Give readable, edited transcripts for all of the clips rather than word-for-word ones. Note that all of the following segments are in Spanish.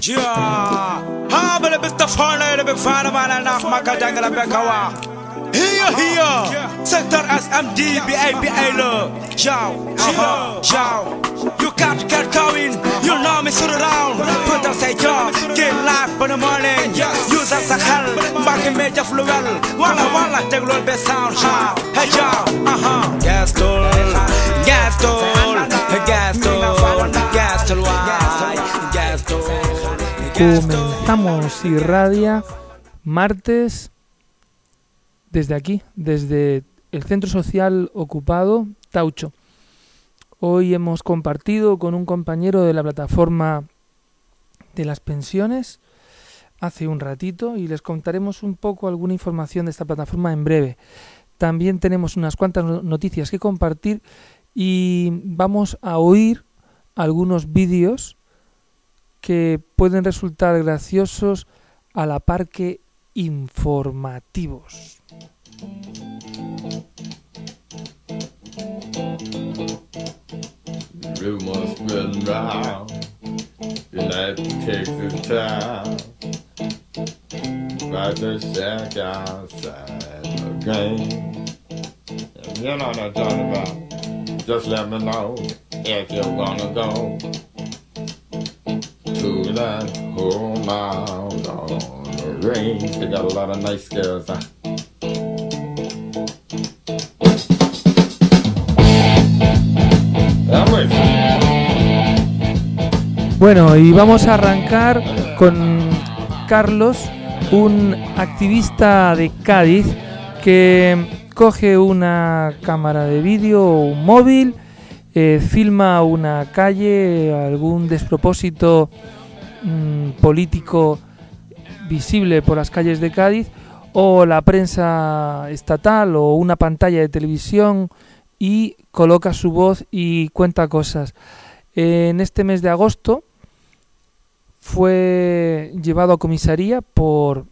Yeah, ha bele bista fana be fana bana na maka jangala bekawa. Here, sector SMD BABA lo. Ciao. You got to get going. You know me sit around. Put us a job. Get life in the morning. Use us a hell. Back in major fluel. Walla take a little bit sound. Hey y'all. Gas tool. Comenzamos Irradia martes desde aquí, desde el Centro Social Ocupado Taucho. Hoy hemos compartido con un compañero de la plataforma de las pensiones hace un ratito y les contaremos un poco alguna información de esta plataforma en breve. También tenemos unas cuantas noticias que compartir y vamos a oír algunos vídeos que pueden resultar graciosos a la par que informativos. Rumors spreading round, United Texas town, right the shack outside the game. If you know what I'm talking about, just let me know if you're gonna go to that home out on the range. They got a lot of nice girls, huh? Bueno, y vamos a arrancar con Carlos, un activista de Cádiz que coge una cámara de vídeo o un móvil, filma una calle, algún despropósito político visible por las calles de Cádiz, o la prensa estatal o una pantalla de televisión, y coloca su voz y cuenta cosas. En este mes de agosto fue llevado a comisaría por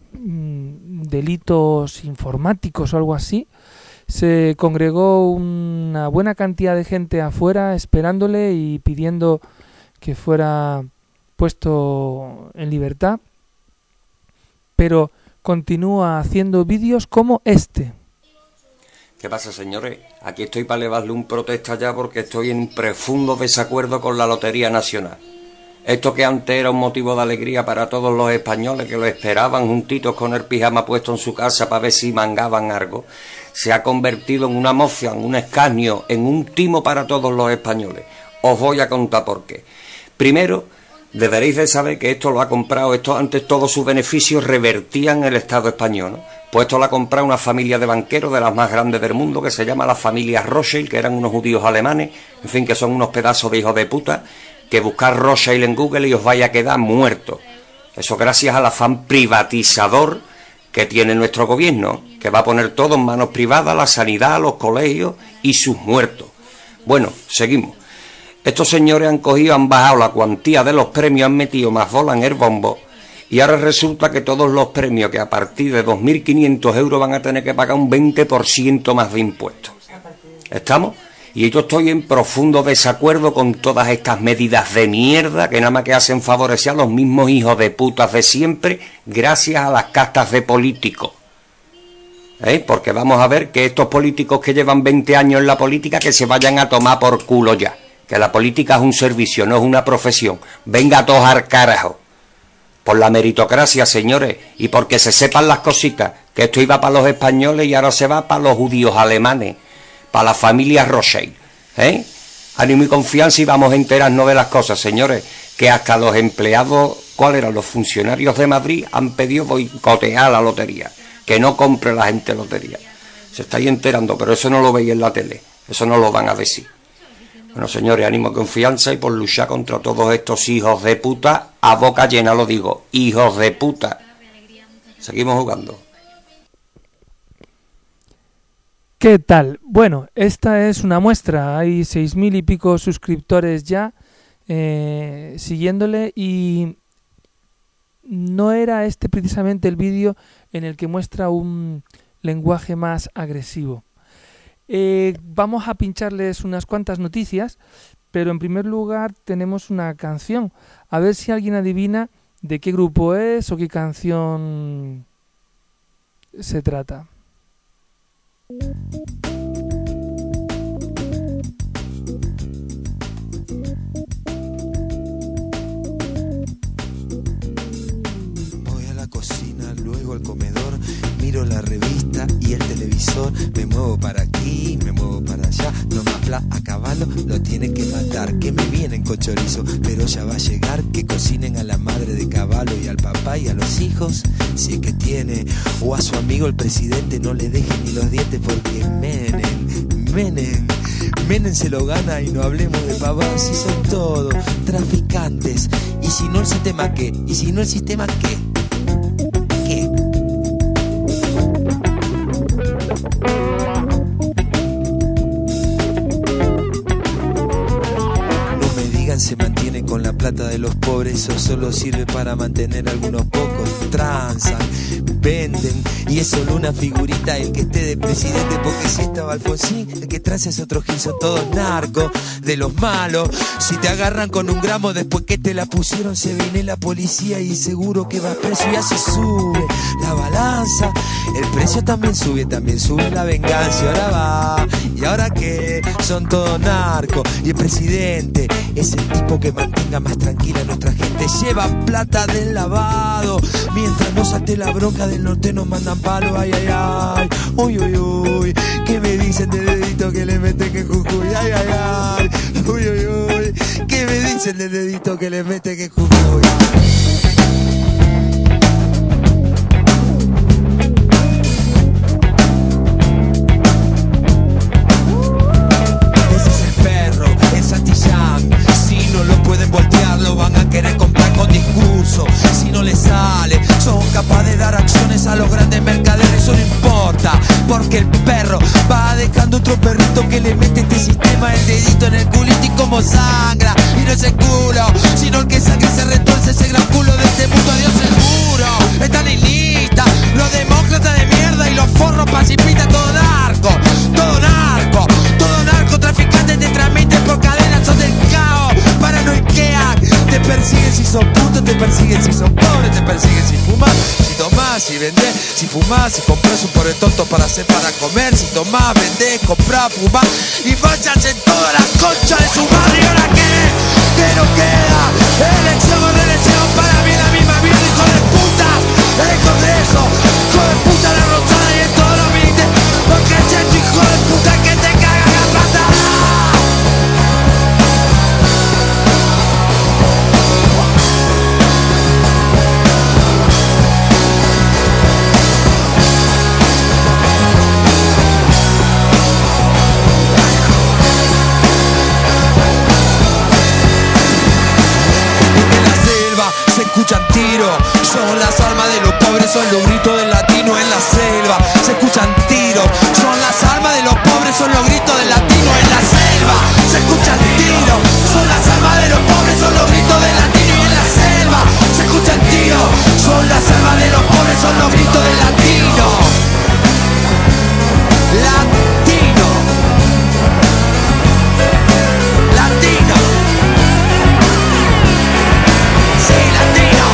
delitos informáticos o algo así. Se congregó una buena cantidad de gente afuera esperándole y pidiendo que fuera puesto en libertad, pero continúa haciendo vídeos como este. ¿Qué pasa, señores? Aquí estoy para elevarle un protesta ya porque estoy en profundo desacuerdo con la Lotería Nacional. Esto que antes era un motivo de alegría para todos los españoles que lo esperaban juntitos con el pijama puesto en su casa para ver si mangaban algo, se ha convertido en una mofia, en un escarnio, en un timo para todos los españoles. Os voy a contar por qué. Primero, deberéis de saber que esto lo ha comprado, antes todos sus beneficios revertían el Estado español, ¿no? Pues esto lo ha comprado una familia de banqueros de las más grandes del mundo, que se llama la familia Rothschild, que eran unos judíos alemanes, en fin, que son unos pedazos de hijos de puta, que buscar Rothschild en Google y os vaya a quedar muertos. Eso gracias al afán privatizador que tiene nuestro gobierno, que va a poner todo en manos privadas, la sanidad, los colegios y sus muertos. Bueno, seguimos. Estos señores han cogido, han bajado la cuantía de los premios, han metido más bola en el bombo, y ahora resulta que todos los premios que a partir de 2.500 euros van a tener que pagar un 20% más de impuestos. ¿Estamos? Y yo estoy en profundo desacuerdo con todas estas medidas de mierda que nada más que hacen favorecer a los mismos hijos de putas de siempre gracias a las castas de políticos. Porque vamos a ver que estos políticos que llevan 20 años en la política que se vayan a tomar por culo ya. Que la política es un servicio, no es una profesión. Venga a todos al carajo. Por la meritocracia, señores, y porque se sepan las cositas, que esto iba para los españoles y ahora se va para los judíos alemanes, para la familia Rothschild. Ánimo y confianza y vamos a enterarnos de las cosas, señores, que hasta los empleados, ¿cuáles eran? Los funcionarios de Madrid han pedido boicotear la lotería, que no compre la gente lotería. Se estáis enterando, pero eso no lo veis en la tele, eso no lo van a decir. Bueno, señores, ánimo y confianza y por luchar contra todos estos hijos de puta, a boca llena lo digo, hijos de puta. Seguimos jugando. ¿Qué tal? Bueno, esta es una muestra, hay 6.000 y pico suscriptores ya siguiéndole, y no era este precisamente el vídeo en el que muestra un lenguaje más agresivo. Vamos a pincharles unas cuantas noticias, pero en primer lugar tenemos una canción. A ver si alguien adivina de qué grupo es o qué canción se trata. Voy a la cocina, luego al comedor, miro la revista y el televisor, me muevo para aquí, me muevo para allá, no me apla a caballo, lo tienen que matar, que me vienen con chorizo, pero ya va a llegar, que cocinen a la madre de caballo y al papá y a los hijos, si es que tiene, o a su amigo el presidente, no le dejen ni los dientes porque Menem se lo gana y no hablemos de pavos, si son todos traficantes, y si no el sistema ¿qué? Y si no el sistema ¿qué? ¿Qué? Se mantiene con la plata de los pobres, eso solo sirve para mantener a algunos pocos. Transan, venden, y es solo una figurita el que esté de presidente, porque si estaba Alfonsín, el que transa es otro gil, son todos narcos, de los malos. Si te agarran con un gramo después que te la pusieron, se viene la policía y seguro que vas preso, y así sube la balanza. El precio también sube la venganza, y ahora va, y ahora qué, son todos narcos, y el presidente es el tipo que mantenga más tranquila a nuestra gente, lleva plata del lavado, mientras no salte la bronca del norte nos mandan palo, ay, ay, ay, uy, uy, uy, ¿qué me dicen del dedito que le meten en Jujuy? Ay, ay, ay, uy, uy, uy, ¿qué me dicen del dedito que le meten en Jujuy? Querer comprar con discurso, si no les sale, son capaces de dar acciones a los grandes mercaderes, eso no importa, porque el perro va dejando otro perrito que le mete este sistema el dedito en el culito y como sangra, y no es el culo, sino el que sangre se retuerce ese gran culo de este mundo, Dios seguro, están en lista, los demócratas de mierda y los forros pacifistas, todo narco, traficantes te transmiten por cadenas, son del caos, paranoiquean, te persiguen si son putos, te persiguen si son pobres, te persiguen si fumas, si tomás, si vendés, si fumás, si compras un pobre tonto para hacer para comer, si tomás, vendés, comprás, fumás y fachas en toda la concha de su madre. ¿Y ahora qué? ¿Qué no queda? Elección o reelección, para mí la misma vida, hijo de puta, el Congreso, hijo de puta la Rosada y en todos los ministerios, porque es este hijo de puta que te caga la patada. Se escuchan tiros, son las armas de los pobres, son los gritos del latino en la selva. Se escuchan tiros, son las armas de los pobres, son los gritos del latino en la selva. Se escuchan tiros, son las armas de los pobres, son los gritos del latino en la selva. Se escuchan tiros, son las armas de los pobres, son los gritos del latino. Latino. Latino. Sí, latino.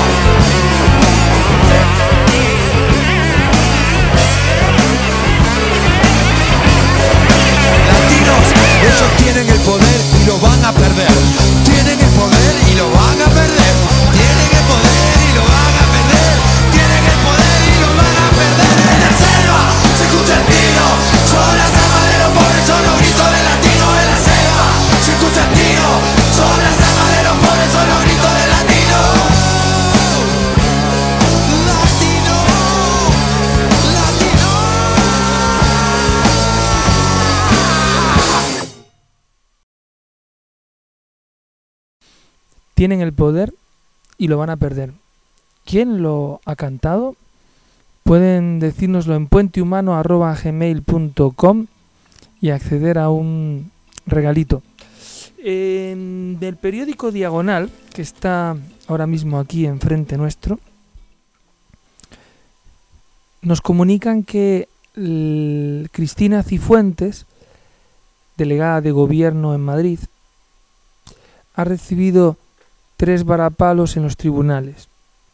Latinos, ellos tienen el poder y lo van a perder. Tienen el poder y lo van a perder. Tienen el poder y lo van a perder. Tienen el poder y lo van a perder. En la selva se escucha el tiro. Son las armas de los pobres, son los gritos del latino. En la selva se escucha el tiro. Son las armas de los pobres, son los gritos del latino. Latino, latino. Tienen el poder y lo van a perder. ¿Quién lo ha cantado? Pueden decírnoslo en puentehumano@gmail.com y acceder a un regalito. Del periódico Diagonal, que está ahora mismo aquí enfrente nuestro, nos comunican que Cristina Cifuentes, delegada de gobierno en Madrid, ha recibido 3 varapalos en los tribunales.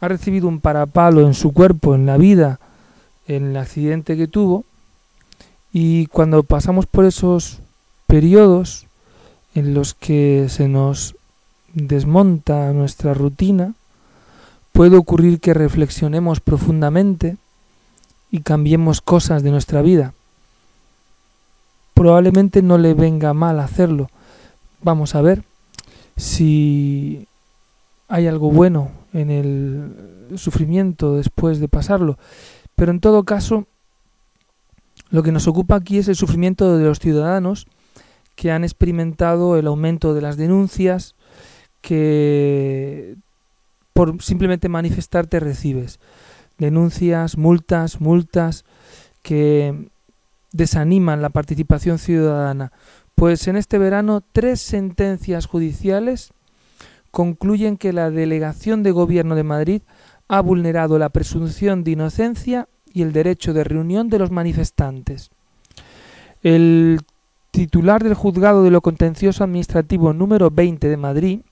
ha recibido un parapalo en su cuerpo, en la vida, en el accidente que tuvo, y cuando pasamos por esos periodos en los que se nos desmonta nuestra rutina, puede ocurrir que reflexionemos profundamente y cambiemos cosas de nuestra vida. Probablemente no le venga mal hacerlo. Vamos a ver si hay algo bueno en el sufrimiento después de pasarlo. Pero en todo caso, lo que nos ocupa aquí es el sufrimiento de los ciudadanos que han experimentado el aumento de las denuncias que por simplemente manifestarte recibes. Denuncias, multas que desaniman la participación ciudadana. Pues en este verano 3 sentencias judiciales concluyen que la Delegación de Gobierno de Madrid ha vulnerado la presunción de inocencia y el derecho de reunión de los manifestantes. El titular del Juzgado de lo Contencioso Administrativo número 20 de Madrid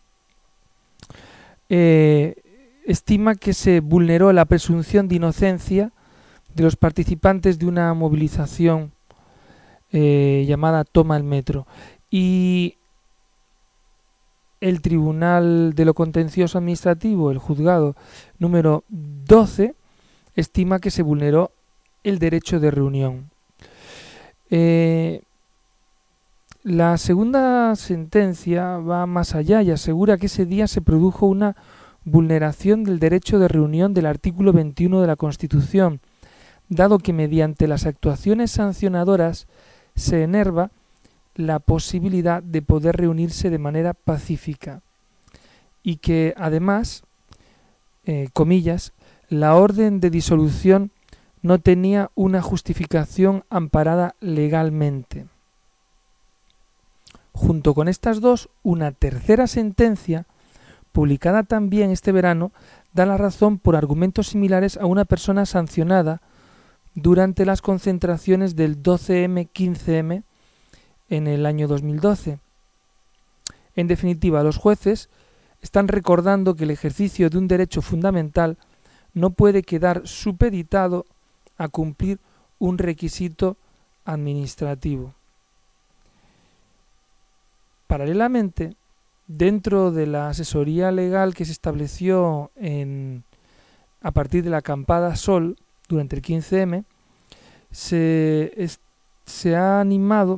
estima que se vulneró la presunción de inocencia de los participantes de una movilización llamada Toma el Metro, y el Tribunal de lo Contencioso Administrativo, el Juzgado número 12, estima que se vulneró el derecho de reunión. La segunda sentencia va más allá y asegura que ese día se produjo una vulneración del derecho de reunión del artículo 21 de la Constitución, dado que mediante las actuaciones sancionadoras se enerva la posibilidad de poder reunirse de manera pacífica y que además, comillas, la orden de disolución no tenía una justificación amparada legalmente. Junto con estas dos, una tercera sentencia, publicada también este verano, da la razón por argumentos similares a una persona sancionada durante las concentraciones del 12M-15M en el año 2012. En definitiva, los jueces están recordando que el ejercicio de un derecho fundamental no puede quedar supeditado a cumplir un requisito administrativo. Paralelamente, dentro de la asesoría legal que se estableció a partir de la acampada Sol durante el 15M, se ha animado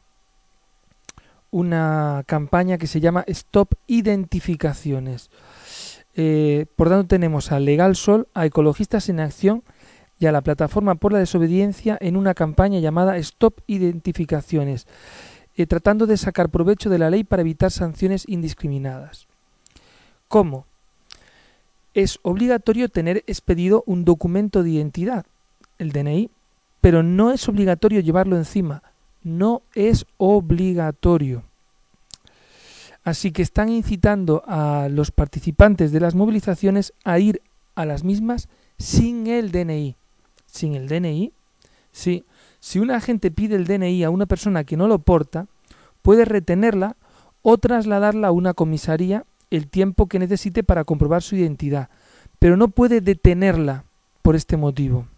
una campaña que se llama Stop Identificaciones. Por tanto, tenemos a Legal Sol, a Ecologistas en Acción y a la Plataforma por la Desobediencia en una campaña llamada Stop Identificaciones, tratando de sacar provecho de la ley para evitar sanciones indiscriminadas. ¿Cómo? Es obligatorio tener expedido un documento de identidad, el DNI, pero no es obligatorio llevarlo encima. No es obligatorio. Así que están incitando a los participantes de las movilizaciones a ir a las mismas sin el DNI. ¿Sin el DNI? Sí. Si un agente pide el DNI a una persona que no lo porta, puede retenerla o trasladarla a una comisaría el tiempo que necesite para comprobar su identidad, pero no puede detenerla por este motivo.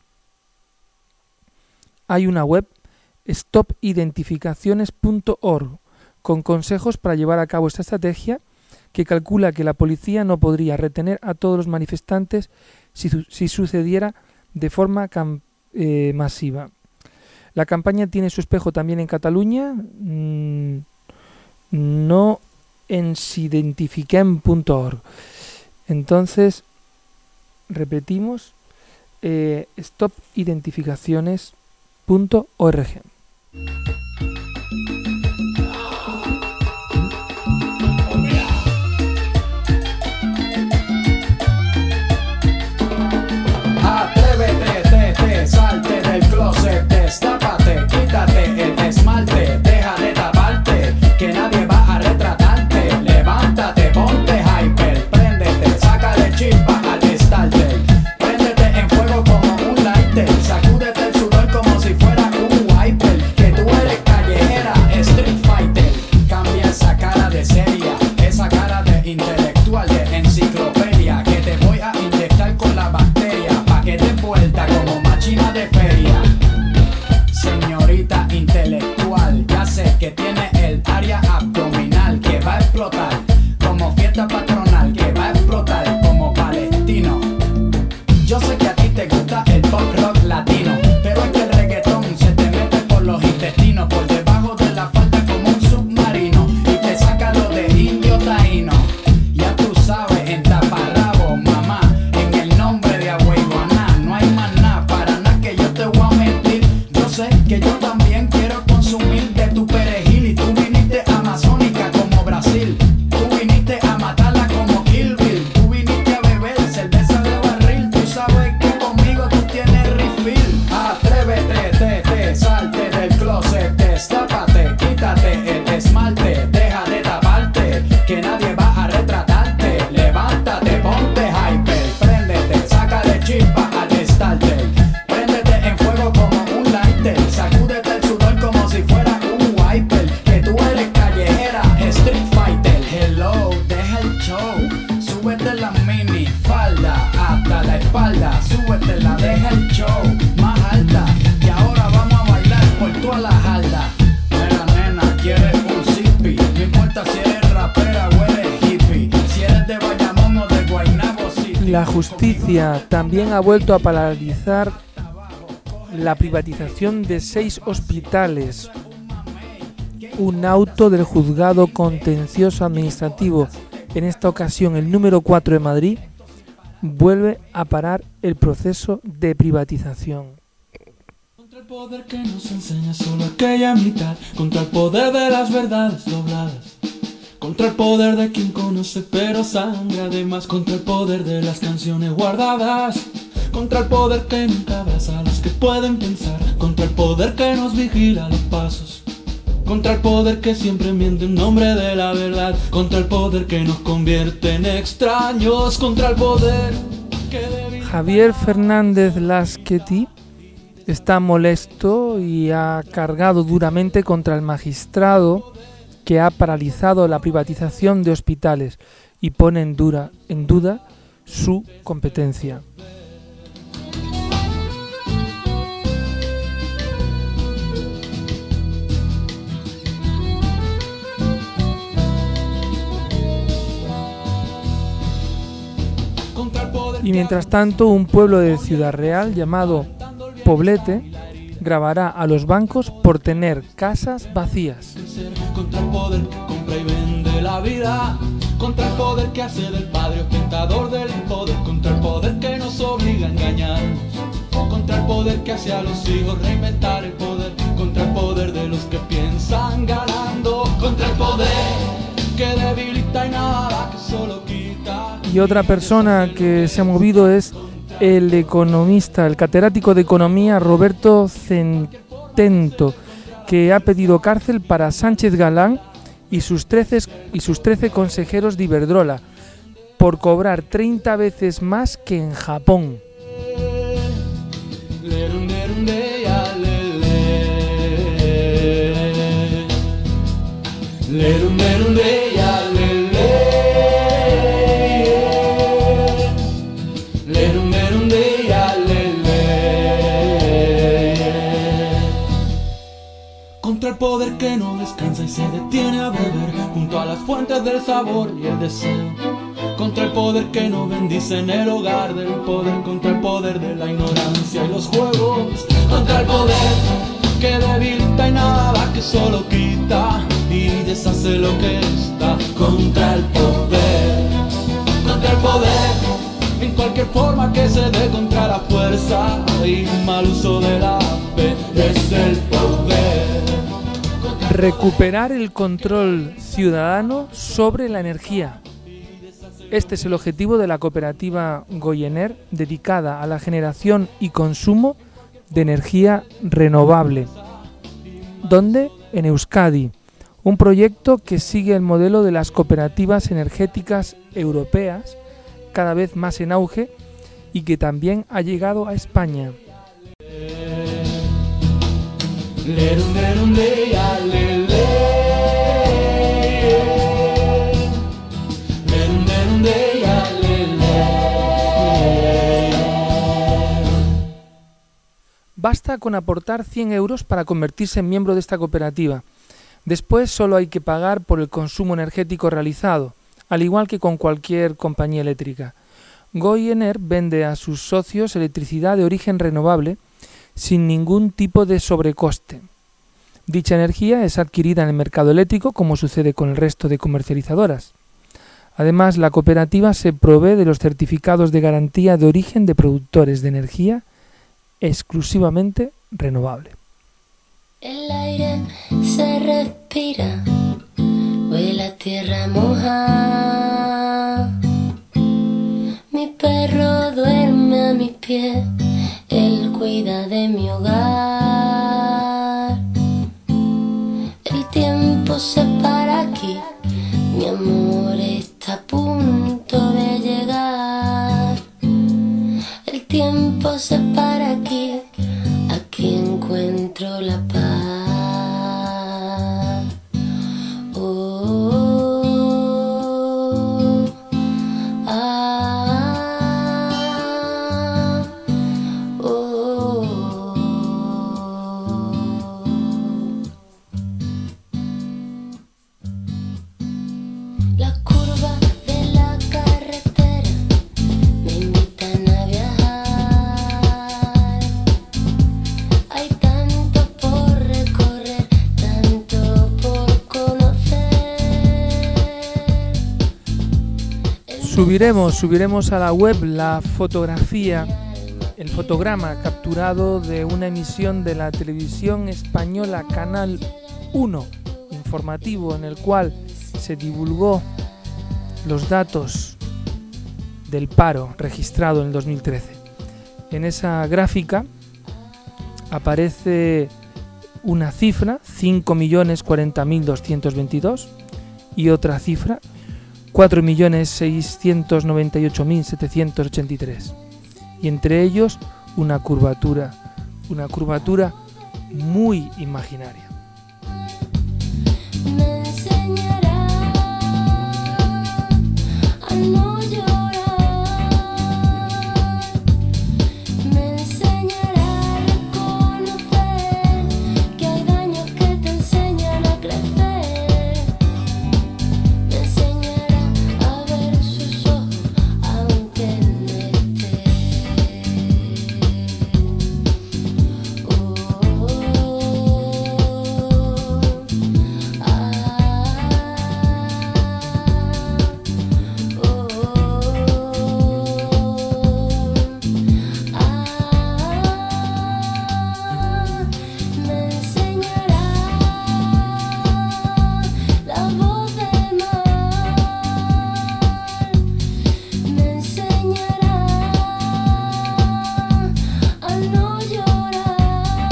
Hay una web, stopidentificaciones.org, con consejos para llevar a cabo esta estrategia, que calcula que la policía no podría retener a todos los manifestantes si sucediera de forma masiva. La campaña tiene su espejo también en Cataluña, no en sidentifiquem.org. Entonces, repetimos, stopidentificaciones.org. Atrévete, salte del closet, destápate, quítate el esmalte, deja de taparte, que nadie va a retratarte. Levántate, ponte hyper, préndete, sácale chispa al starter, préndete en fuego como un lighter, sacúdete el sudor como si fuera un wiper, que tú eres callejera, street fighter. Cambia esa cara de seria, esa cara de intelectual, de enciclopedia, que te voy a el show. Súbete la mini falda hasta la espalda. Súbete la deja el show más alta. Y ahora vamos a bailar por toda la jalda. Mira nena, quieres un zippy. No importa si eres rapera o eres hippie. Si eres de Bayamón o de Guaynabo City. La justicia también ha vuelto a paralizar la privatización de 6 hospitales. Un auto del juzgado contencioso administrativo, en esta ocasión el número 4 de Madrid, vuelve a parar el proceso de privatización. Contra el poder que nos enseña solo aquella mitad, contra el poder de las verdades dobladas, contra el poder de quien conoce pero sangra además, contra el poder de las canciones guardadas, contra el poder que nunca abraza a los que pueden pensar, contra el poder que nos vigila los pasos, contra el poder que siempre miente en nombre de la verdad, contra el poder que nos convierte en extraños, contra el poder que... Javier Fernández Lasqueti está molesto y ha cargado duramente contra el magistrado que ha paralizado la privatización de hospitales y pone en duda su competencia. Y mientras tanto, un pueblo de Ciudad Real llamado Poblete grabará a los bancos por tener casas vacías. Contra el poder que compra y vende la vida, contra el poder que hace del padre ostentador del poder, contra el poder que nos obliga a engañarnos, contra el poder que hace a los hijos reinventar el poder, contra el poder de los que piensan ganando, contra el poder que debilita y nada que solo quita. Y otra persona que se ha movido es el economista, el catedrático de economía Roberto Centento, que ha pedido cárcel para Sánchez Galán y sus 13 consejeros de Iberdrola por cobrar 30 veces más que en Japón. Contra el poder que no descansa y se detiene a beber junto a las fuentes del sabor y el deseo, contra el poder que no bendice en el hogar del poder, contra el poder de la ignorancia y los juegos, contra el poder que debilita y nada que solo quita y deshace lo que está, contra el poder en cualquier forma que se dé, contra la fuerza y mal uso de la fe, es el poder. Recuperar el control ciudadano sobre la energía. Este es el objetivo de la cooperativa Goyener, dedicada a la generación y consumo de energía renovable. ¿Dónde? En Euskadi. Un proyecto que sigue el modelo de las cooperativas energéticas europeas, cada vez más en auge, y que también ha llegado a España. Basta con aportar 100 euros para convertirse en miembro de esta cooperativa. Después solo hay que pagar por el consumo energético realizado, al igual que con cualquier compañía eléctrica. Goyener vende a sus socios electricidad de origen renovable sin ningún tipo de sobrecoste. Dicha energía es adquirida en el mercado eléctrico, como sucede con el resto de comercializadoras. Además, la cooperativa se provee de los certificados de garantía de origen de productores de energía exclusivamente renovable. El aire se respira, huele a tierra mojada. Mi perro duerme a mis pies, él cuida de mi hogar. El tiempo se para aquí, mi amor está a punto de llegar. El tiempo se para aquí, aquí encuentro la paz. Oh, Subiremos a la web la fotografía, el fotograma capturado de una emisión de la televisión española Canal 1, informativo, en el cual se divulgó los datos del paro registrado en el 2013. En esa gráfica aparece una cifra, 5.040.222, y otra cifra, 4.698.783. Y entre ellos una curvatura muy imaginaria. Me enseñará a no llorar, me enseñará a reconocer que hay daños que te enseñan a crecer, me enseñará a ver sus ojos aunque no esté. Me enseñará la voz del mar, me enseñará a no llorar.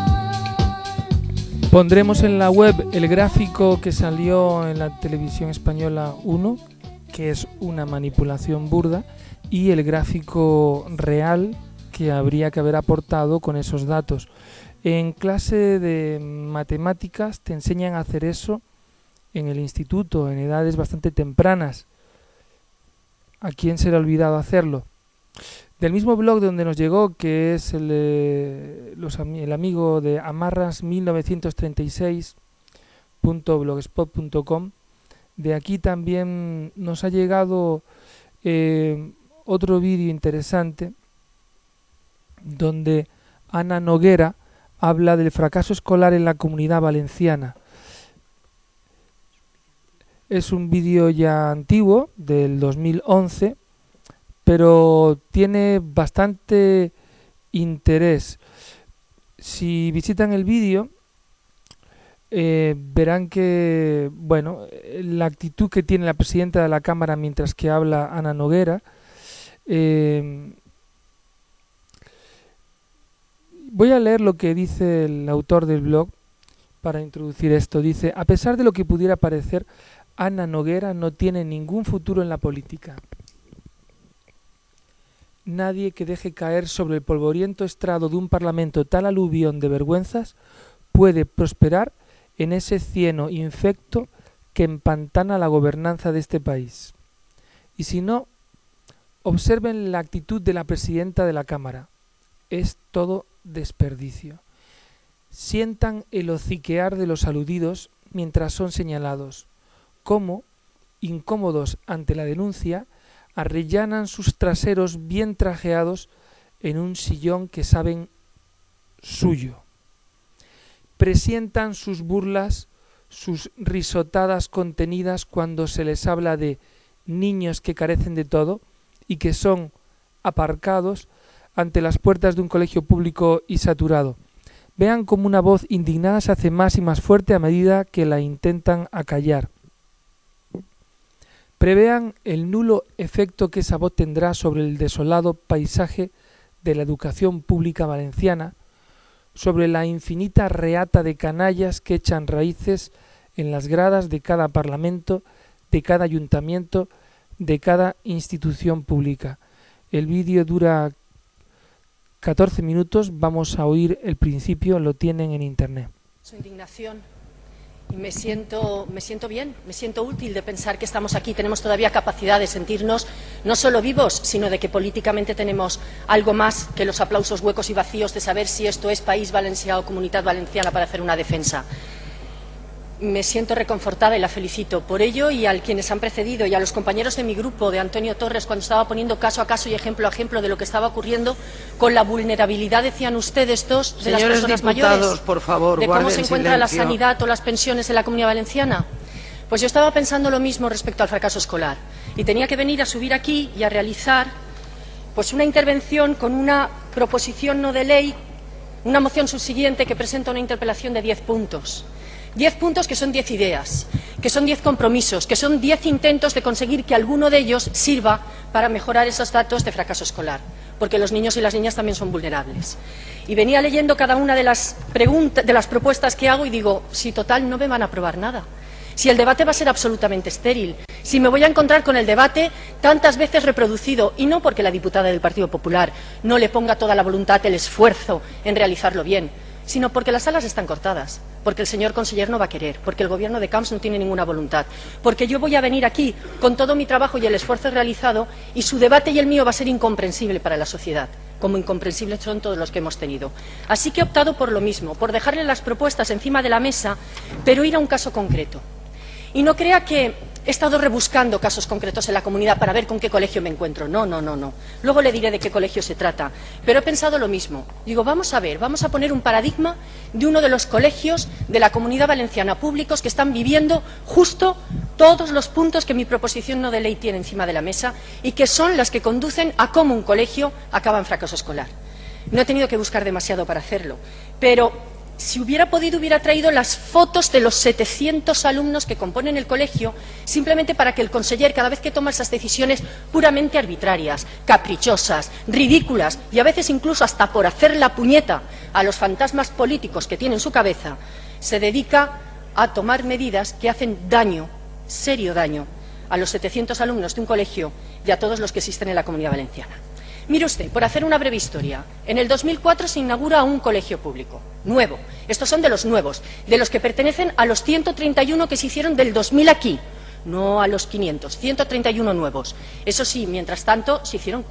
Pondremos en la web el gráfico que salió en la televisión española 1, que es una manipulación burda, y el gráfico real que habría que haber aportado con esos datos. En clase de matemáticas te enseñan a hacer eso en el instituto, en edades bastante tempranas. ¿A quién se le ha olvidado hacerlo? Del mismo blog de donde nos llegó, que es el amigo de amarras1936.blogspot.com, de aquí también nos ha llegado otro vídeo interesante donde Ana Noguera habla del fracaso escolar en la Comunidad Valenciana. Es un vídeo ya antiguo, del 2011, pero tiene bastante interés. Si visitan el vídeo, verán que, bueno, la actitud que tiene la presidenta de la Cámara mientras que habla Ana Noguera. Voy a leer lo que dice el autor del blog para introducir esto. Dice: a pesar de lo que pudiera parecer, Ana Noguera no tiene ningún futuro en la política. Nadie que deje caer sobre el polvoriento estrado de un parlamento tal aluvión de vergüenzas puede prosperar en ese cieno infecto que empantana la gobernanza de este país. Y si no, observen la actitud de la presidenta de la Cámara. Es todo desperdicio. Sientan el hociquear de los aludidos mientras son señalados, cómo, incómodos ante la denuncia, arrellanan sus traseros bien trajeados en un sillón que saben suyo. Presientan sus burlas, sus risotadas contenidas cuando se les habla de niños que carecen de todo y que son aparcados ante las puertas de un colegio público y saturado. Vean cómo una voz indignada se hace más y más fuerte a medida que la intentan acallar. Prevean el nulo efecto que esa voz tendrá sobre el desolado paisaje de la educación pública valenciana, sobre la infinita reata de canallas que echan raíces en las gradas de cada parlamento, de cada ayuntamiento, de cada institución pública. El vídeo dura 14 minutos, vamos a oír el principio, lo tienen en internet. Su indignación, y me siento bien, me siento útil de pensar que estamos aquí, tenemos todavía capacidad de sentirnos no solo vivos, sino de que políticamente tenemos algo más que los aplausos huecos y vacíos de saber si esto es País Valencià o Comunitat Valenciana para hacer una defensa. Me siento reconfortada y la felicito por ello, y a quienes han precedido y a los compañeros de mi grupo, de Antonio Torres, cuando estaba poniendo caso a caso y ejemplo a ejemplo de lo que estaba ocurriendo con la vulnerabilidad, decían ustedes dos, de las personas mayores, por favor, de cómo se encuentra la silencio. sanidad o las pensiones en la Comunidad Valenciana. Pues yo estaba pensando lo mismo respecto al fracaso escolar y tenía que venir a subir aquí y a realizar pues una intervención con una proposición no de ley, una moción subsiguiente que presenta una interpelación de 10 puntos. 10 puntos que son 10 ideas, que son 10 compromisos, que son 10 intentos de conseguir que alguno de ellos sirva para mejorar esos datos de fracaso escolar, porque los niños y las niñas también son vulnerables. Y venía leyendo cada una de las propuestas que hago y digo, si total no me van a aprobar nada, si el debate va a ser absolutamente estéril, si me voy a encontrar con el debate tantas veces reproducido, y no porque la diputada del Partido Popular no le ponga toda la voluntad, el esfuerzo en realizarlo bien, sino porque las salas están cortadas, porque el señor conseller no va a querer, porque el gobierno de Camps no tiene ninguna voluntad, porque yo voy a venir aquí con todo mi trabajo y el esfuerzo realizado y su debate y el mío va a ser incomprensible para la sociedad, como incomprensibles son todos los que hemos tenido. Así que he optado por lo mismo, por dejarle las propuestas encima de la mesa, pero ir a un caso concreto. Y no crea que he estado rebuscando casos concretos en la comunidad para ver con qué colegio me encuentro. No. Luego le diré de qué colegio se trata. Pero he pensado lo mismo. Digo, vamos a ver, vamos a poner un paradigma de uno de los colegios de la Comunidad Valenciana públicos que están viviendo justo todos los puntos que mi proposición no de ley tiene encima de la mesa y que son las que conducen a cómo un colegio acaba en fracaso escolar. No he tenido que buscar demasiado para hacerlo, pero si hubiera podido, hubiera traído las fotos de los 700 alumnos que componen el colegio, simplemente para que el conseller, cada vez que toma esas decisiones puramente arbitrarias, caprichosas, ridículas y a veces incluso hasta por hacer la puñeta a los fantasmas políticos que tiene en su cabeza, se dedica a tomar medidas que hacen daño, serio daño, a los 700 alumnos de un colegio y a todos los que existen en la Comunidad Valenciana. Mire usted, por hacer una breve historia, en el 2004 se inaugura un colegio público, nuevo. Estos son de los nuevos, de los que pertenecen a los 131 que se hicieron del 2000 aquí, no a los 500, 131 nuevos. Eso sí, mientras tanto, se hicieron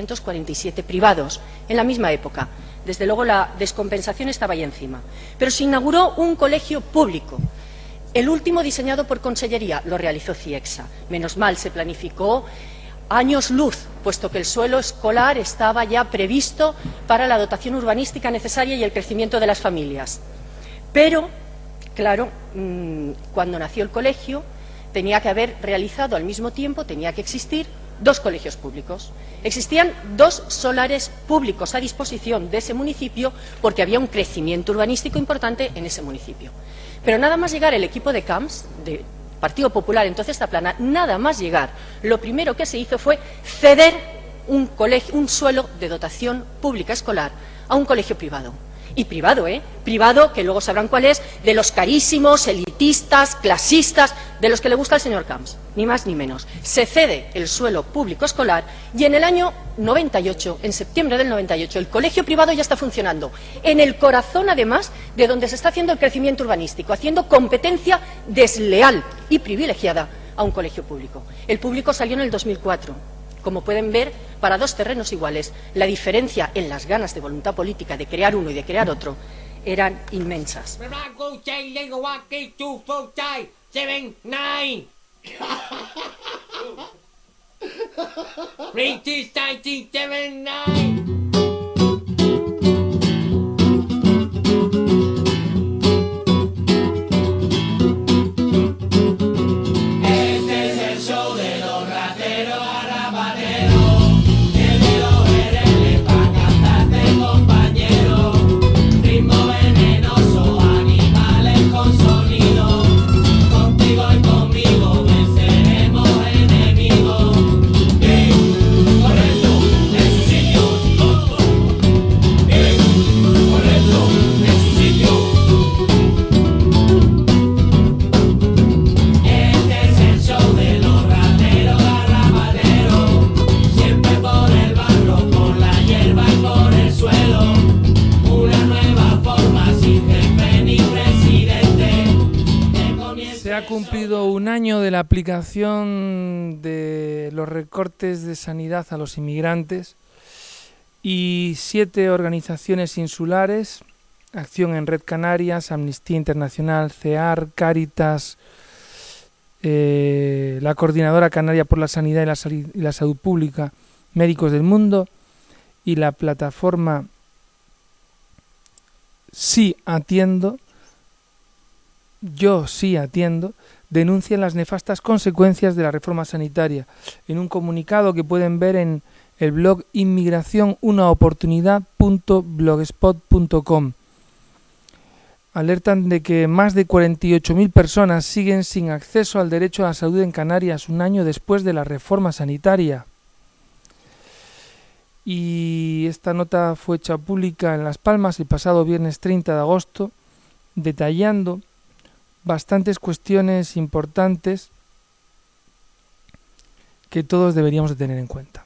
447 privados en la misma época. Desde luego la descompensación estaba ahí encima. Pero se inauguró un colegio público. El último diseñado por Consellería lo realizó CIEXA. Menos mal, se planificó años luz, puesto que el suelo escolar estaba ya previsto para la dotación urbanística necesaria y el crecimiento de las familias. Pero, claro, cuando nació el colegio, tenía que haber realizado al mismo tiempo, tenía que existir 2 colegios públicos. Existían 2 solares públicos a disposición de ese municipio porque había un crecimiento urbanístico importante en ese municipio. Pero nada más llegar el equipo de Camps, de Partido Popular, entonces Zaplana, nada más llegar, lo primero que se hizo fue ceder un suelo de dotación pública escolar a un colegio privado. Y privado, privado, que luego sabrán cuál es, de los carísimos, elitistas, clasistas, de los que le gusta al señor Camps, ni más ni menos. Se cede el suelo público escolar y en el año 98, en septiembre del 98, el colegio privado ya está funcionando, en el corazón, además, de donde se está haciendo el crecimiento urbanístico, haciendo competencia desleal y privilegiada a un colegio público. El público salió en el 2004. Como pueden ver, para 2 terrenos iguales, la diferencia en las ganas de voluntad política de crear uno y de crear otro eran inmensas. Ha cumplido un año de la aplicación de los recortes de sanidad a los inmigrantes y 7 organizaciones insulares, Acción en Red Canarias, Amnistía Internacional, CEAR, Cáritas, la Coordinadora Canaria por la Sanidad y la Salud Pública, Médicos del Mundo y la plataforma Sí Atiendo, Yo Sí Atiendo, denuncian las nefastas consecuencias de la reforma sanitaria. En un comunicado que pueden ver en el blog inmigracionunaoportunidad.blogspot.com. Alertan de que más de 48.000 personas siguen sin acceso al derecho a la salud en Canarias un año después de la reforma sanitaria. Y esta nota fue hecha pública en Las Palmas el pasado viernes 30 de agosto, detallando bastantes cuestiones importantes que todos deberíamos de tener en cuenta.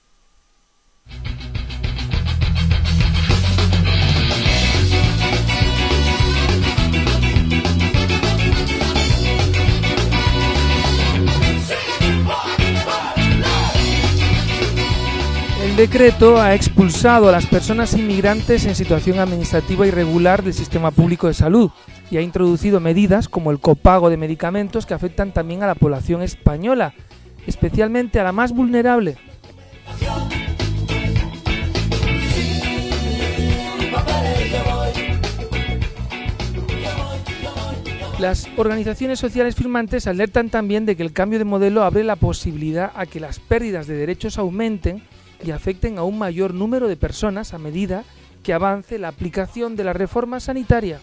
El decreto ha expulsado a las personas inmigrantes en situación administrativa irregular del sistema público de salud y ha introducido medidas como el copago de medicamentos que afectan también a la población española, especialmente a la más vulnerable. Las organizaciones sociales firmantes alertan también de que el cambio de modelo abre la posibilidad a que las pérdidas de derechos aumenten y afecten a un mayor número de personas a medida que avance la aplicación de la reforma sanitaria.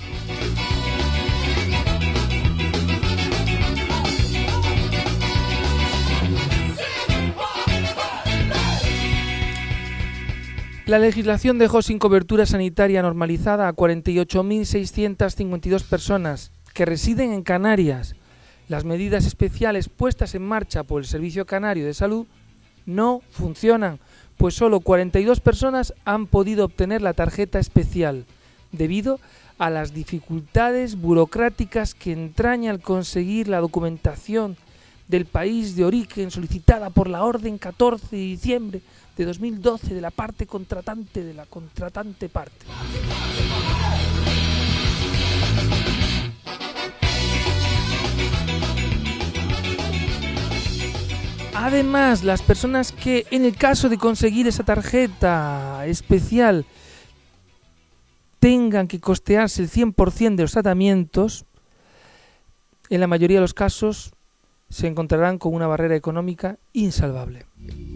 La legislación dejó sin cobertura sanitaria normalizada a 48.652 personas que residen en Canarias. Las medidas especiales puestas en marcha por el Servicio Canario de Salud no funcionan, pues solo 42 personas han podido obtener la tarjeta especial, debido a las dificultades burocráticas que entraña el conseguir la documentación del país de origen solicitada por la orden 14 de diciembre de 2012 de la parte contratante de la contratante parte. Además, las personas que en el caso de conseguir esa tarjeta especial tengan que costearse el 100% de los tratamientos, en la mayoría de los casos se encontrarán con una barrera económica insalvable.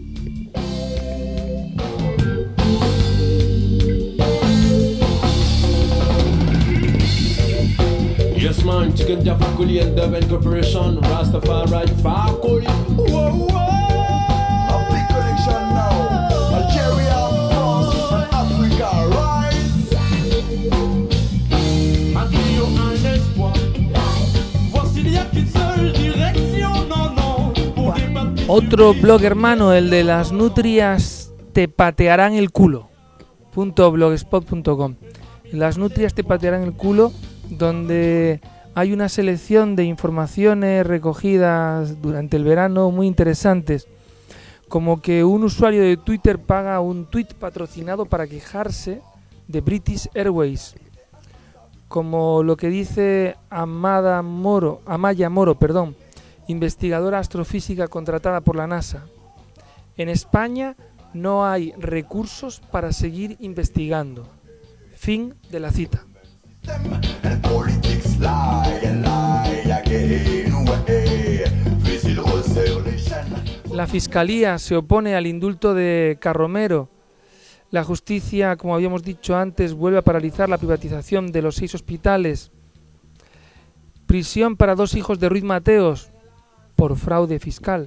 Yes man, chicken Jaffa Kuli and Devil Corporation, Rastafari Fakuli. Whoa, whoa. A big connection now. Algeria, France, and Africa, rise. Matrio un espoir. Voici il y a qu'une seule direction, non, non. Pour des baptismes. Otro blog hermano, el de las nutrias te patearán el culo. .blogspot.com. Las nutrias te patearán el culo, donde hay una selección de informaciones recogidas durante el verano muy interesantes, como que un usuario de Twitter paga un tweet patrocinado para quejarse de British Airways, como lo que dice Amaya Moro, investigadora astrofísica contratada por la NASA. En España no hay recursos para seguir investigando. Fin de la cita. La Fiscalía se opone al indulto de Carromero. La justicia, como habíamos dicho antes, vuelve a paralizar la privatización de los 6 hospitales. Prisión para 2 hijos de Ruiz Mateos por fraude fiscal.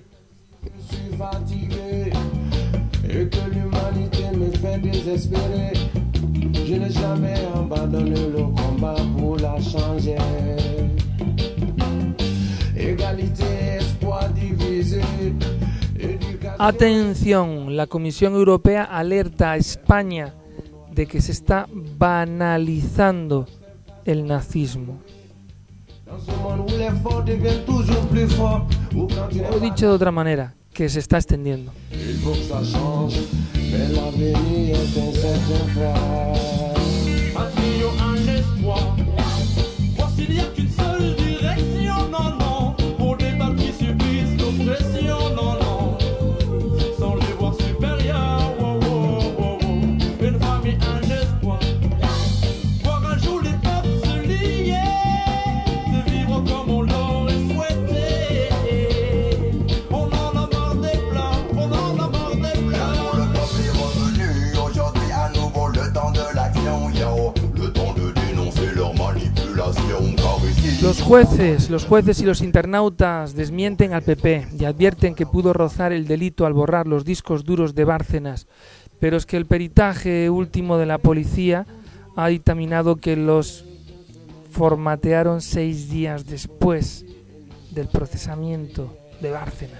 Atención, la Comisión Europea alerta a España de que se está banalizando el nazismo. O dicho de otra manera, que se está extendiendo. Los jueces y los internautas desmienten al PP y advierten que pudo rozar el delito al borrar los discos duros de Bárcenas, pero es que el peritaje último de la policía ha dictaminado que los formatearon 6 días después del procesamiento de Bárcenas.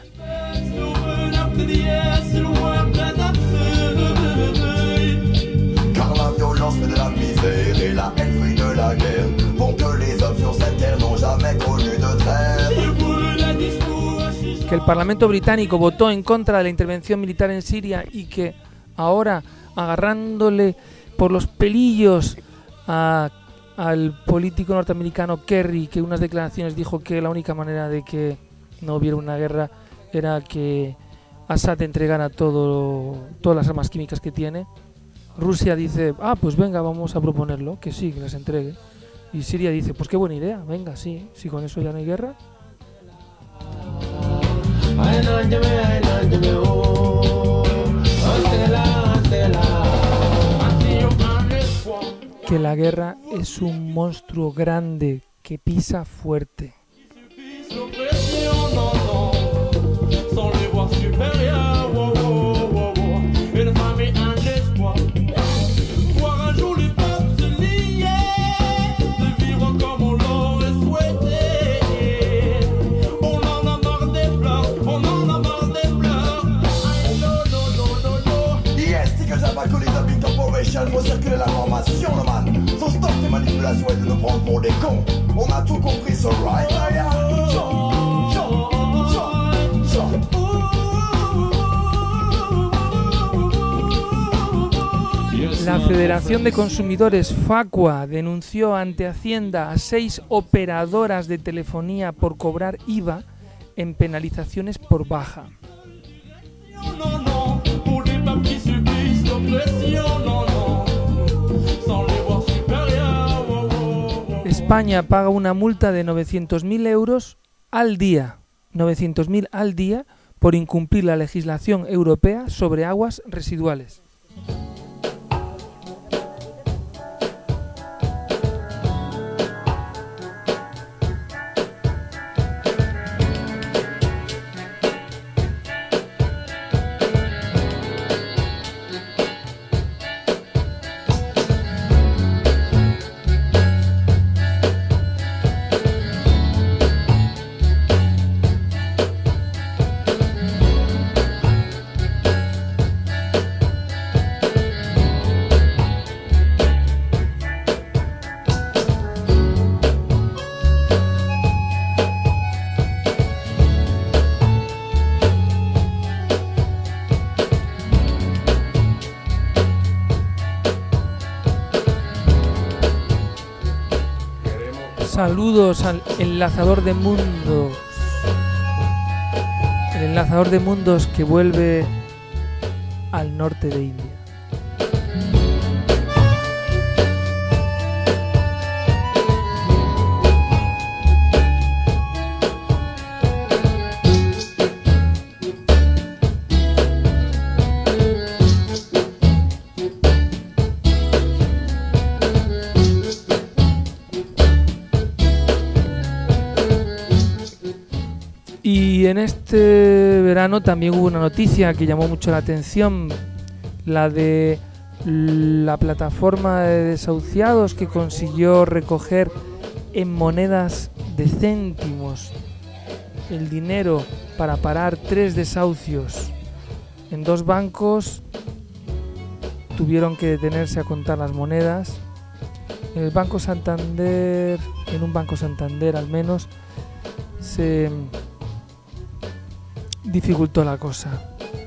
Car la violence de la misère et la haine fruit de la guerre font que les hommes sur cette terre n'ont jamais connu de trêve. Que el Parlamento británico votó en contra de la intervención militar en Siria y que ahora, agarrándole por los pelillos al político norteamericano Kerry, que en unas declaraciones dijo que la única manera de que no hubiera una guerra era que Assad entregara todas las armas químicas que tiene. Rusia dice, pues venga, vamos a proponerlo, que sí, que las entregue. Y Siria dice, pues qué buena idea, venga, sí, si con eso ya no hay guerra. Que la guerra es un monstruo grande que pisa fuerte. Faut circuler l'information, le man. Faut stop tes manipulations et de nous prendre pour des cons. On a tout compris, so right? La Federación de Consumidores Facua denunció ante Hacienda a 6 operadoras de telefonía por cobrar IVA en penalizaciones por baja. España paga una multa de 900.000 euros al día, 900.000 al día, por incumplir la legislación europea sobre aguas residuales. Saludos al enlazador de mundos. El enlazador de mundos que vuelve al norte de India. Y en este verano también hubo una noticia que llamó mucho la atención, la de la plataforma de desahuciados que consiguió recoger en monedas de céntimos el dinero para parar 3 desahucios en 2 bancos. Tuvieron que detenerse a contar las monedas. En el Banco Santander, en un Banco Santander al menos, se dificultó la cosa.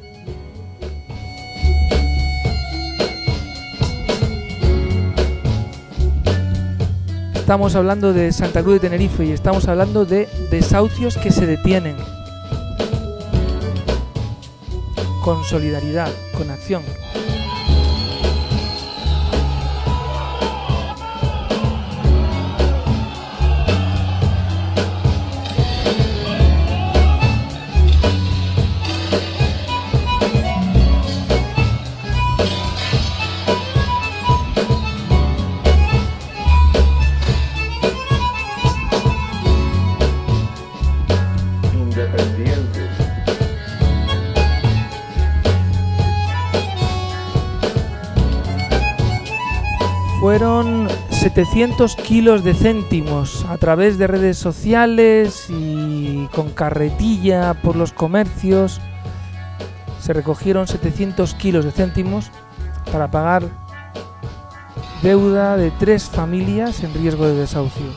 Estamos hablando de Santa Cruz de Tenerife y estamos hablando de desahucios que se detienen. Con solidaridad, con acción. fueron 700 kilos de céntimos a través de redes sociales y con carretilla por los comercios. Se recogieron 700 kilos de céntimos para pagar deuda de 3 familias en riesgo de desahucio.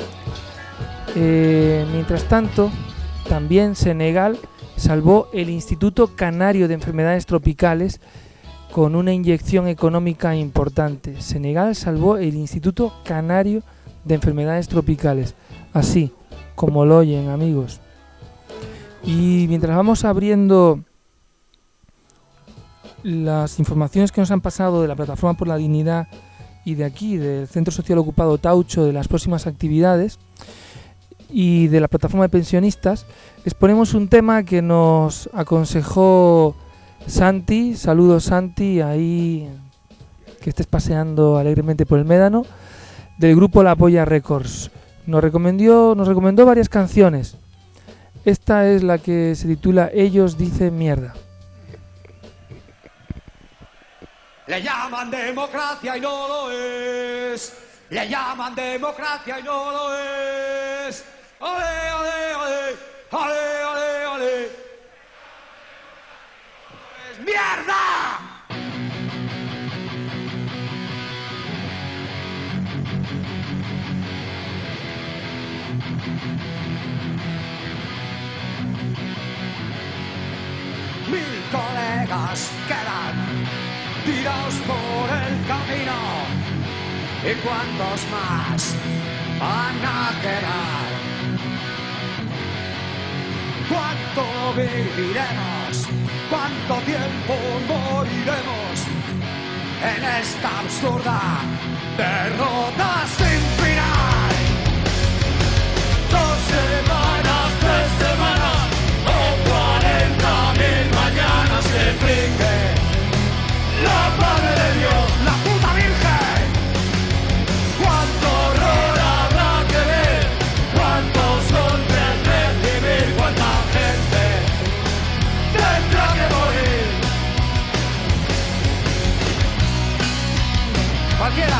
Mientras tanto, también Senegal salvó el Instituto Canario de Enfermedades Tropicales con una inyección económica importante. Senegal salvó el Instituto Canario de Enfermedades Tropicales, así como lo oyen, amigos. Y mientras vamos abriendo las informaciones que nos han pasado de la Plataforma por la Dignidad y de aquí, del Centro Social Ocupado Taucho, de las próximas actividades y de la Plataforma de Pensionistas, les ponemos un tema que nos aconsejó Santi. Saludos, Santi, ahí que estés paseando alegremente por el Médano, del grupo La Polla Records. Nos recomendó varias canciones. Esta es la que se titula Ellos dicen mierda. Le llaman democracia y no lo es. Le llaman democracia y no lo es. ¡Ole, ole, ole! ¡Ole, ole, ole! ¡Es mierda! Mil colegas quedan tirados por el camino. ¿Y cuántos más van a quedar? ¿Cuánto viviremos? ¿Cuánto tiempo moriremos en esta absurda derrota sin final? 2 semanas, 3 semanas o 40.000 mañanas que finge la Madre de Dios, la puta Virgen. ¿Cuánto horror habrá que ver? ¿Cuántos golpes recibir? ¿Cuánta gente tendrá que morir? Cualquiera.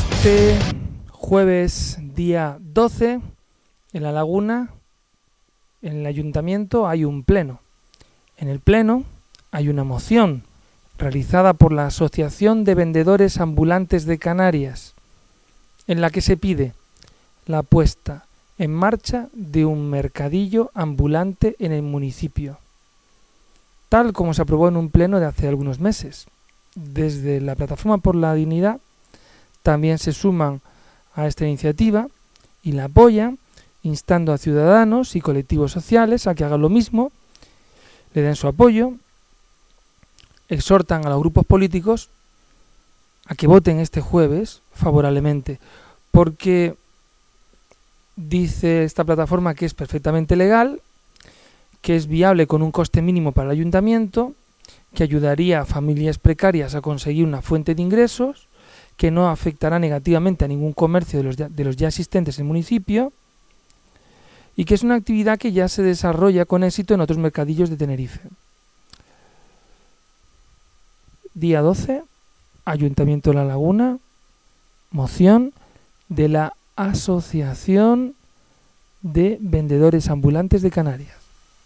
Este jueves día 12 en La Laguna En el ayuntamiento hay un pleno. En el pleno hay una moción realizada por la Asociación de Vendedores Ambulantes de Canarias, en la que se pide la puesta en marcha de un mercadillo ambulante en el municipio, tal como se aprobó en un pleno de hace algunos meses. Desde la Plataforma por la Dignidad también se suman a esta iniciativa y la apoyan, instando a ciudadanos y colectivos sociales a que hagan lo mismo, le den su apoyo, exhortan a los grupos políticos a que voten este jueves favorablemente, porque dice esta plataforma que es perfectamente legal, que es viable con un coste mínimo para el ayuntamiento, que ayudaría a familias precarias a conseguir una fuente de ingresos, que no afectará negativamente a ningún comercio de los ya existentes en el municipio, y que es una actividad que ya se desarrolla con éxito en otros mercadillos de Tenerife. Día 12, Ayuntamiento de La Laguna, moción de la Asociación de Vendedores Ambulantes de Canarias.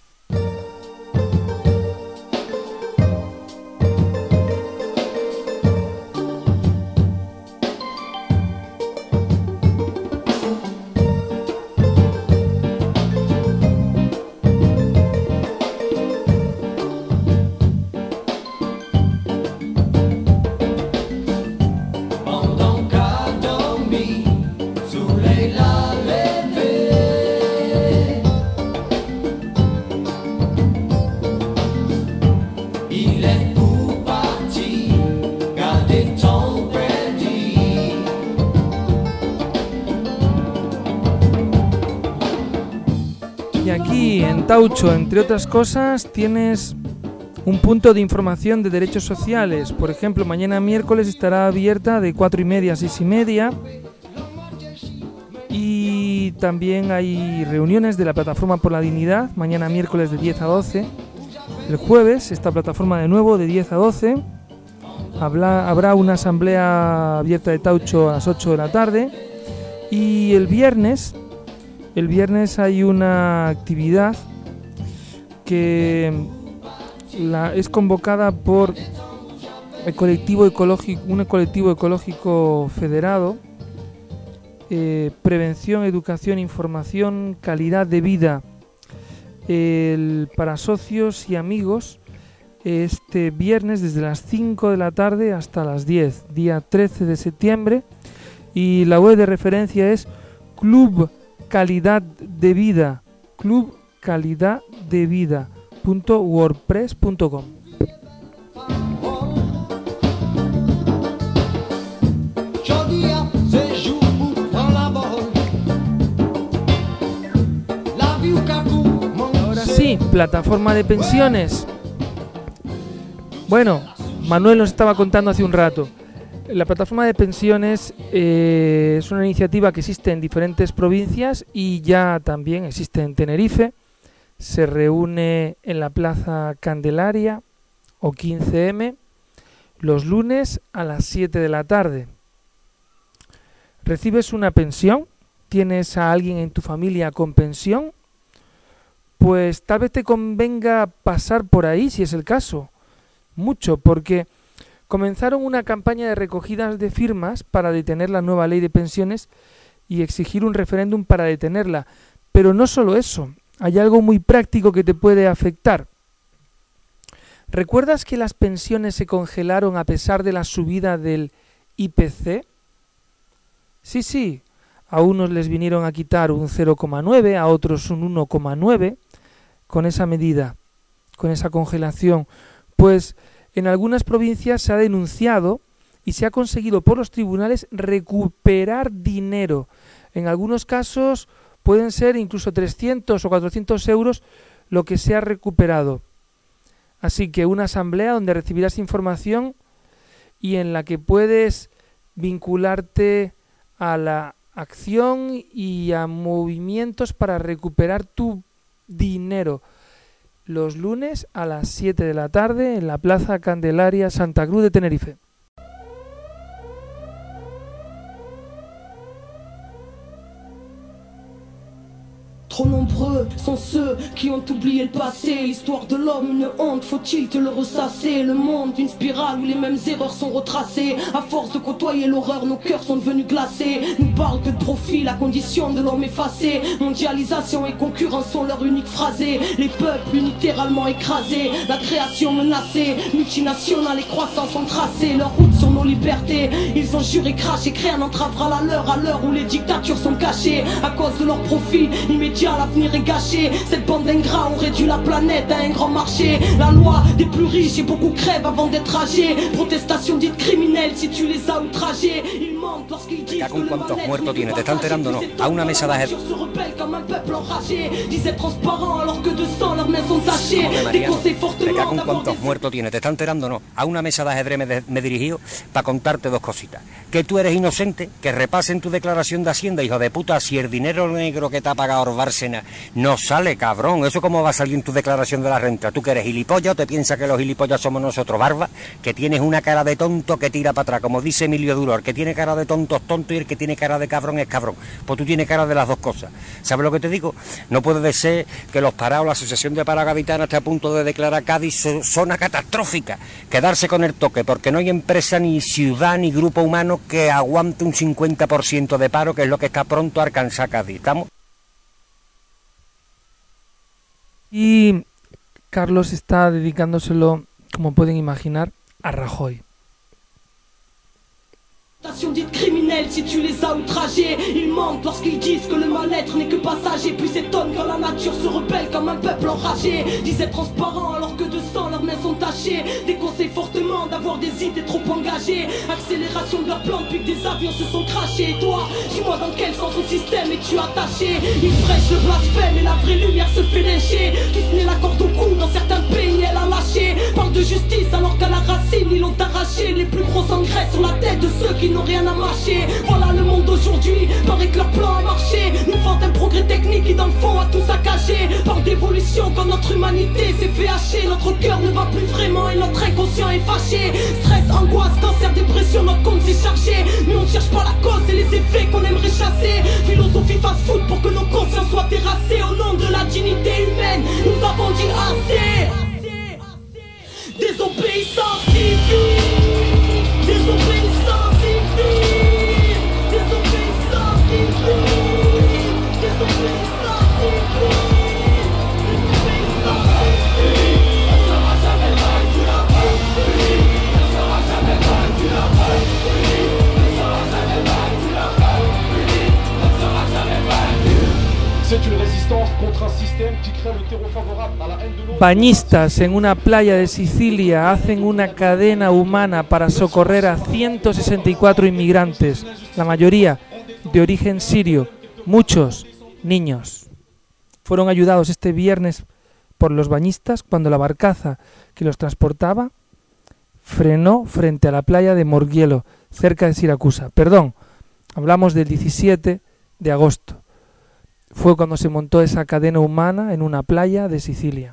Y aquí en Taucho, entre otras cosas, tienes un punto de información de derechos sociales. Por ejemplo, mañana miércoles estará abierta de 4:30 a 6:30. Y también hay reuniones de la Plataforma por la Dignidad, mañana miércoles de 10 a 12. El jueves, esta plataforma de nuevo de 10 a 12. Habrá una asamblea abierta de Taucho a las 8 de la tarde. Y el viernes hay una actividad que es convocada por un colectivo ecológico federado, prevención, educación, información, calidad de vida, para socios y amigos, este viernes desde las 5 de la tarde hasta las 10, día 13 de septiembre, y la web de referencia es Club Calidad de Vida, clubcalidadevida.wordpress.com. Ahora sí, plataforma de pensiones. Bueno, Manuel nos estaba contando hace un rato. La plataforma de pensiones es una iniciativa que existe en diferentes provincias y ya también existe en Tenerife. Se reúne en la Plaza Candelaria o 15M los lunes a las 7 de la tarde. ¿Recibes una pensión? ¿Tienes a alguien en tu familia con pensión? Pues tal vez te convenga pasar por ahí si es el caso. Mucho, porque comenzaron una campaña de recogidas de firmas para detener la nueva ley de pensiones y exigir un referéndum para detenerla. Pero no solo eso, hay algo muy práctico que te puede afectar. ¿Recuerdas que las pensiones se congelaron a pesar de la subida del IPC? Sí, a unos les vinieron a quitar un 0,9, a otros un 1,9 con esa medida, con esa congelación. Pues en algunas provincias se ha denunciado y se ha conseguido por los tribunales recuperar dinero. En algunos casos pueden ser incluso 300 o 400 euros lo que se ha recuperado. Así que una asamblea donde recibirás información y en la que puedes vincularte a la acción y a movimientos para recuperar tu dinero. Los lunes a las 7 de la tarde en la Plaza Candelaria Santa Cruz de Tenerife. Trop nombreux sont ceux qui ont oublié le passé. L'histoire de l'homme, une honte, faut-il te le ressasser? Le monde, une spirale où les mêmes erreurs sont retracées. À force de côtoyer l'horreur, nos cœurs sont devenus glacés. Nous parlent que de profit, la condition de l'homme effacée. Mondialisation et concurrence sont leur unique phrasé. Les peuples unilatéralement écrasés, la création menacée. Multinationales et croissance ont tracé leur route sur nos libertés. Ils ont juré, craché, rien n'entravera la leur à l'heure où les dictatures sont cachées. À cause de leur profit immédiat, l'avenir est gâché. Cette bande d'ingrats ont réduit la planète à un grand marché. La loi des plus riches et beaucoup crèvent avant d'être âgés. Protestation dite criminelle si tu les as outragés. Ils mentent lorsqu'ils disent que le mal-être n'est que passager. A una mesa de ajedrez se rebelle comme un peuple enragé. Disaient transparent alors que de sang leurs mains sont tachées. Des conseils fortement con cuántos muertos tienes, te está enterando, ¿no? A una mesa de ajedrez me he dirigido para contarte dos cositas. Que tú eres inocente, que repasen tu declaración de Hacienda, hijo de puta, si el dinero negro que te ha pagado Bárcena no sale, cabrón, ¿eso cómo va a salir en tu declaración de la renta? ¿Tú que eres gilipollas o te piensas que los gilipollas somos nosotros, barba? Que tienes una cara de tonto que tira para atrás, como dice Emilio Duro, el que tiene cara de tonto es tonto y el que tiene cara de cabrón es cabrón. Pues tú tienes cara de las dos cosas. ¿Sabes lo que te digo? No puede ser que los parados, la Asociación de Paragaditanas esté a punto de declarar Cádiz zona catastrófica, quedarse con el toque, porque no hay empresa, ni ciudad, ni grupo humano que aguante un 50% de paro, que es lo que está pronto a alcanzar Cádiz. ¿Estamos? Y Carlos está dedicándoselo, como pueden imaginar, a Rajoy. Dite criminelle si tu les as outragés. Ils mentent lorsqu'ils disent que le mal-être n'est que passager. Puis s'étonnent quand la nature se rebelle comme un peuple enragé. Disaient transparent alors que de sang leurs mains sont tachées. Déconseillent fortement d'avoir des idées trop engagées. Accélération de leur plan depuis que des avions se sont crachés. Et toi, dis-moi dans quel sens au système es-tu attaché? Ils prêchent le blasphème et la vraie lumière se fait lyncher. Qui se met la corde au cou dans certains pays elle a lâché. Parle de justice alors qu'à la racine ils l'ont arraché. Les plus gros engraissent sur la tête de ceux qui n'ont rien à mâcher. Voilà le monde d'aujourd'hui, paraît que leur plan a marché. Nous vantent un progrès technique qui dans le fond a tout saccagé. Parle d'évolution quand notre humanité s'est fait hacher. Notre cœur ne bat plus vraiment et notre inconscient est fâché. Stress, angoisse, cancer, dépression, notre compte s'est chargé. Mais on ne cherche pas la cause et les effets qu'on aimerait chasser. Philosophie fast-food pour que nos consciences soient terrassées. Au nom de la dignité humaine, nous avons dit assez. Désobéissance civile. Désobéissance civile. Désobéissance civile. Désobéissance civile. Ne sera jamais vaincu la patrie. Ne sera jamais vaincu la patrie. Ne sera jamais vaincu la patrie. Ne sera jamais vaincu. C'est une résistance contre un système qui crée le terreau favorable à la haine de l'autre. Bañistas en una playa de Sicilia hacen una cadena humana para socorrer a 164 inmigrantes, la mayoría de origen sirio, muchos niños. Fueron ayudados este viernes por los bañistas cuando la barcaza que los transportaba frenó frente a la playa de Morghielo, cerca de Siracusa. Perdón, hablamos del 17 de agosto. Fue cuando se montó esa cadena humana en una playa de Sicilia.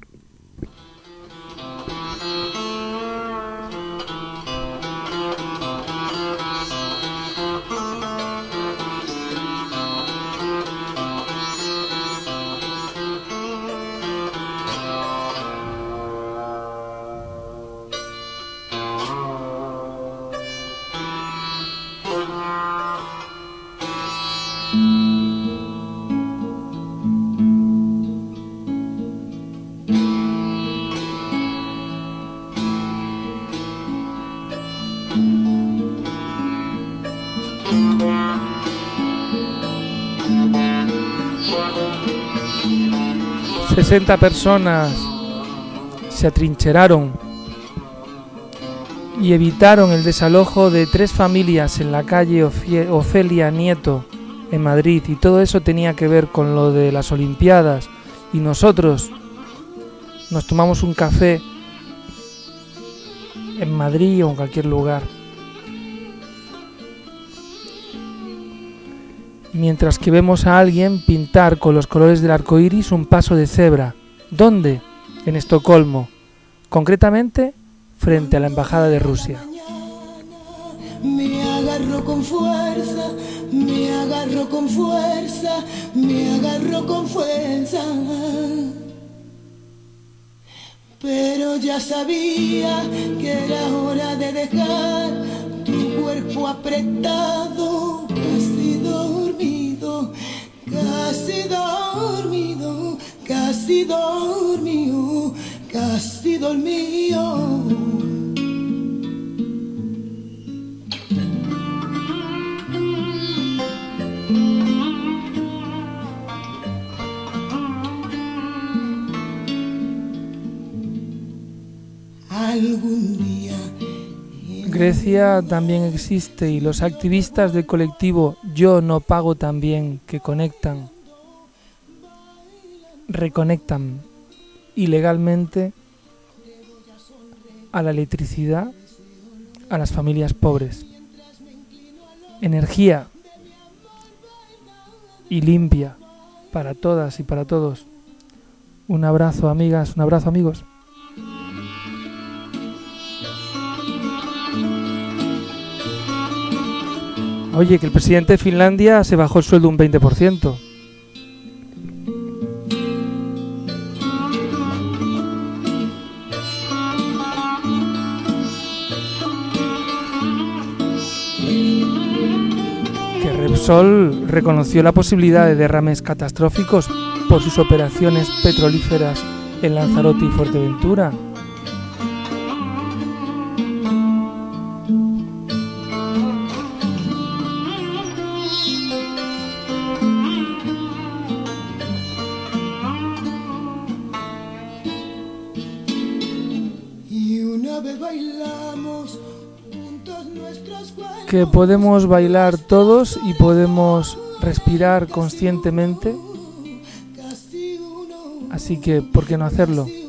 ...60 personas se atrincheraron y evitaron el desalojo de 3 familias en la calle Ofelia Nieto, en Madrid, y todo eso tenía que ver con lo de las Olimpiadas, y nosotros nos tomamos un café en Madrid o en cualquier lugar, mientras que vemos a alguien pintar con los colores del arco iris un paso de cebra. ¿Dónde? En Estocolmo, concretamente frente a la Embajada de Rusia. Me agarro con fuerza, me agarro agarro con fuerza, me agarro con fuerza. Pero ya sabía que era hora de dejar tu cuerpo apretado, casi dormido, casi dormido, casi dormido, casi dormido. Algún día. Grecia también existe y los activistas del colectivo Yo No Pago También, que reconectan ilegalmente a la electricidad a las familias pobres. Energía y limpia para todas y para todos. Un abrazo, amigas, un abrazo, amigos. Oye, que el presidente de Finlandia se bajó el sueldo un 20%. Que Repsol reconoció la posibilidad de derrames catastróficos por sus operaciones petrolíferas en Lanzarote y Fuerteventura. Que podemos bailar todos y podemos respirar conscientemente, así que ¿por qué no hacerlo?